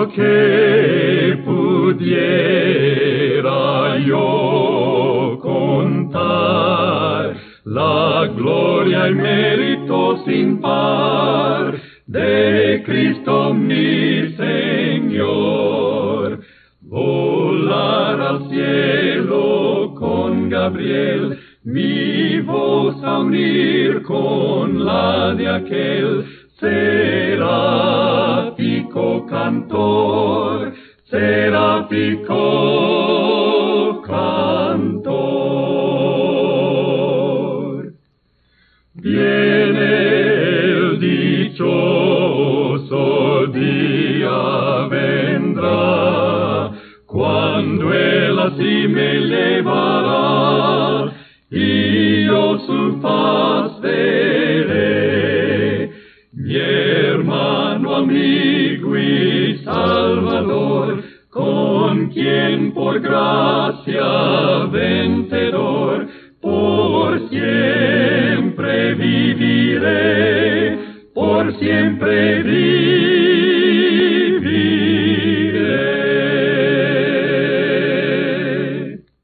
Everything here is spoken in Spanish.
que pudiera yo contar la gloria y mérito sin par de Cristo mi Señor. Volar al cielo con Gabriel, mi voz a unir con la de aquel seráfico cantor, seráfico cantor. Viene el dichoso día, vendrá, cuando Él así me llevará, y yo su faz veré, mi hermano, amigo y salvador, con quien por gracia vencedor, por siempre viviré, por siempre viviré.